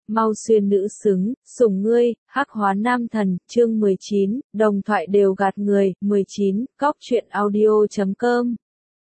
mau xuyên nữ xứng, sủng ngươi, hắc hóa nam thần, chương 19, đồng thoại đều gạt người, 19, cóc truyện audio.com.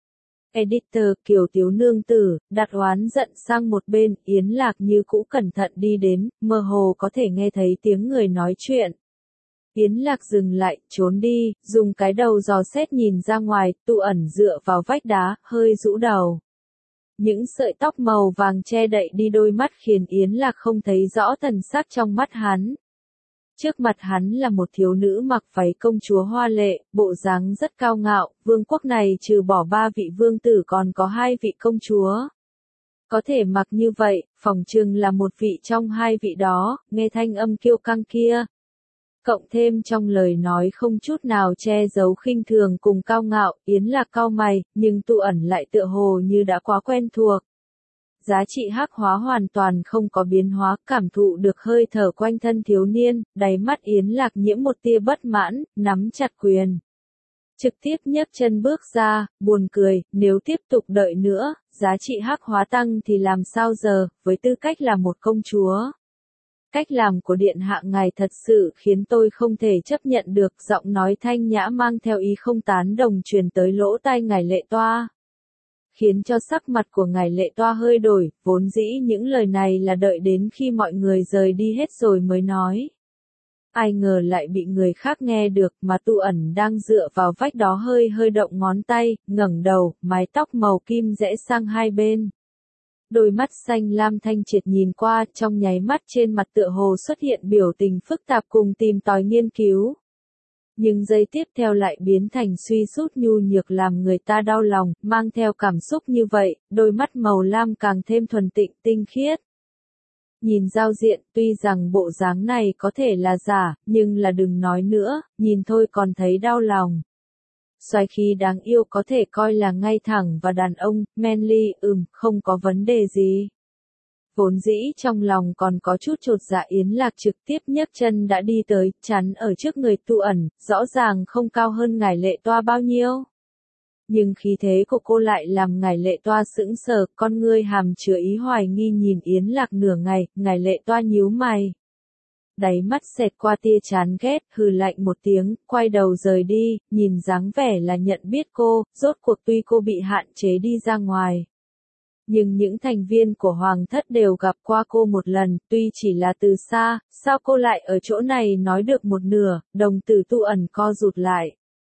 Editor Kiều Tiếu Nương Tử, đặt oán giận sang một bên, Yến Lạc như cũ cẩn thận đi đến, mơ hồ có thể nghe thấy tiếng người nói chuyện. Yến Lạc dừng lại, trốn đi, dùng cái đầu dò xét nhìn ra ngoài, Tu ẩn dựa vào vách đá, hơi rũ đầu. Những sợi tóc màu vàng che đậy đi đôi mắt khiến Yến Lạc không thấy rõ thần sắc trong mắt hắn. Trước mặt hắn là một thiếu nữ mặc váy công chúa hoa lệ, bộ dáng rất cao ngạo, vương quốc này trừ bỏ 3 vị vương tử còn có 2 vị công chúa. Có thể mặc như vậy, phỏng chừng là một vị trong 2 vị đó, nghe thanh âm kiêu căng kia. Cộng thêm trong lời nói không chút nào che giấu khinh thường cùng cao ngạo, Yến Lạc cau mày, nhưng Tu ẩn lại tựa hồ như đã quá quen thuộc. Giá trị hắc hóa hoàn toàn không có biến hóa, cảm thụ được hơi thở quanh thân thiếu niên, đáy mắt Yến Lạc nhiễm một tia bất mãn, nắm chặt quyền. Trực tiếp nhấc chân bước ra, buồn cười, nếu tiếp tục đợi nữa, giá trị hắc hóa tăng thì làm sao giờ, với tư cách là một công chúa. Cách làm của điện hạ ngài thật sự khiến tôi không thể chấp nhận được, giọng nói thanh nhã mang theo ý không tán đồng truyền tới lỗ tai ngài Lệ Toa. Khiến cho sắc mặt của ngài Lệ Toa hơi đổi, vốn dĩ những lời này là đợi đến khi mọi người rời đi hết rồi mới nói. Ai ngờ lại bị người khác nghe được mà Tu ẩn đang dựa vào vách đó hơi động ngón tay, ngẩng đầu, mái tóc màu kim rẽ sang hai bên. Đôi mắt xanh lam thanh triệt nhìn qua, trong nháy mắt trên mặt tựa hồ xuất hiện biểu tình phức tạp cùng tìm tòi nghiên cứu. Nhưng giây tiếp theo lại biến thành suy sút nhu nhược làm người ta đau lòng, mang theo cảm xúc như vậy, đôi mắt màu lam càng thêm thuần tịnh tinh khiết. Nhìn giao diện, tuy rằng bộ dáng này có thể là giả, nhưng là đừng nói nữa, nhìn thôi còn thấy đau lòng. Soái khí đáng yêu có thể coi là ngay thẳng và đàn ông, manly, không có vấn đề gì. Vốn dĩ trong lòng còn có chút chột dạ, Yến Lạc trực tiếp nhấc chân đã đi tới, chắn ở trước người Tu ẩn, rõ ràng không cao hơn ngài Lệ Toa bao nhiêu. Nhưng khí thế của cô lại làm ngài Lệ Toa sững sờ, con ngươi hàm chứa ý hoài nghi nhìn Yến Lạc nửa ngày, ngài Lệ Toa nhíu mày. Đáy mắt xẹt qua tia chán ghét, hừ lạnh một tiếng, quay đầu rời đi, nhìn dáng vẻ là nhận biết cô, rốt cuộc tuy cô bị hạn chế đi ra ngoài. Nhưng những thành viên của Hoàng thất đều gặp qua cô một lần, tuy chỉ là từ xa, sao cô lại ở chỗ này nói được một nửa, đồng tử Tu ẩn co rụt lại.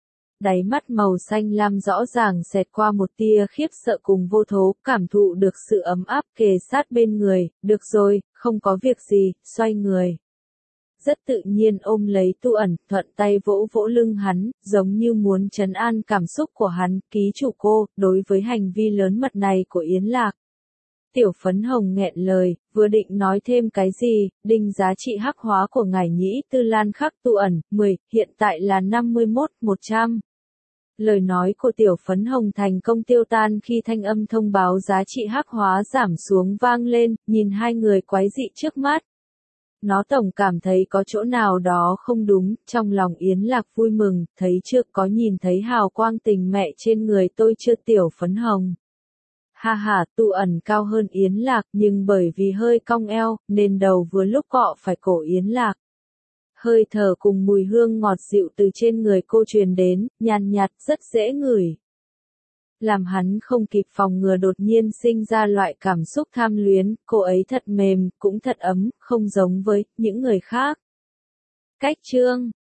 Đáy mắt màu xanh lam rõ ràng xẹt qua một tia khiếp sợ cùng vô thố, cảm thụ được sự ấm áp kề sát bên người, được rồi, không có việc gì, xoay người. Rất tự nhiên ôm lấy Tu ẩn, thuận tay vỗ vỗ lưng hắn, giống như muốn trấn an cảm xúc của hắn, ký chủ cô, đối với hành vi lớn mật này của Yến Lạc. Tiểu Phấn Hồng nghẹn lời, vừa định nói thêm cái gì, đinh giá trị hắc hóa của ngài Nhĩ Tư Lan khắc Tu ẩn, 10, hiện tại là 51-100. Lời nói của Tiểu Phấn Hồng thành công tiêu tan khi thanh âm thông báo giá trị hắc hóa giảm xuống vang lên, nhìn hai người quái dị trước mắt. Nó tổng cảm thấy có chỗ nào đó không đúng, trong lòng Yến Lạc vui mừng, thấy chưa, có nhìn thấy hào quang tình mẹ trên người tôi chưa Tiểu Phấn Hồng. Ha ha, Tu ẩn cao hơn Yến Lạc, nhưng bởi vì hơi cong eo, nên đầu vừa lúc cọ phải cổ Yến Lạc. Hơi thở cùng mùi hương ngọt dịu từ trên người cô truyền đến, nhàn nhạt, rất dễ ngửi. Làm hắn không kịp phòng ngừa đột nhiên sinh ra loại cảm xúc tham luyến, cô ấy thật mềm, cũng thật ấm, không giống với những người khác. Cách chương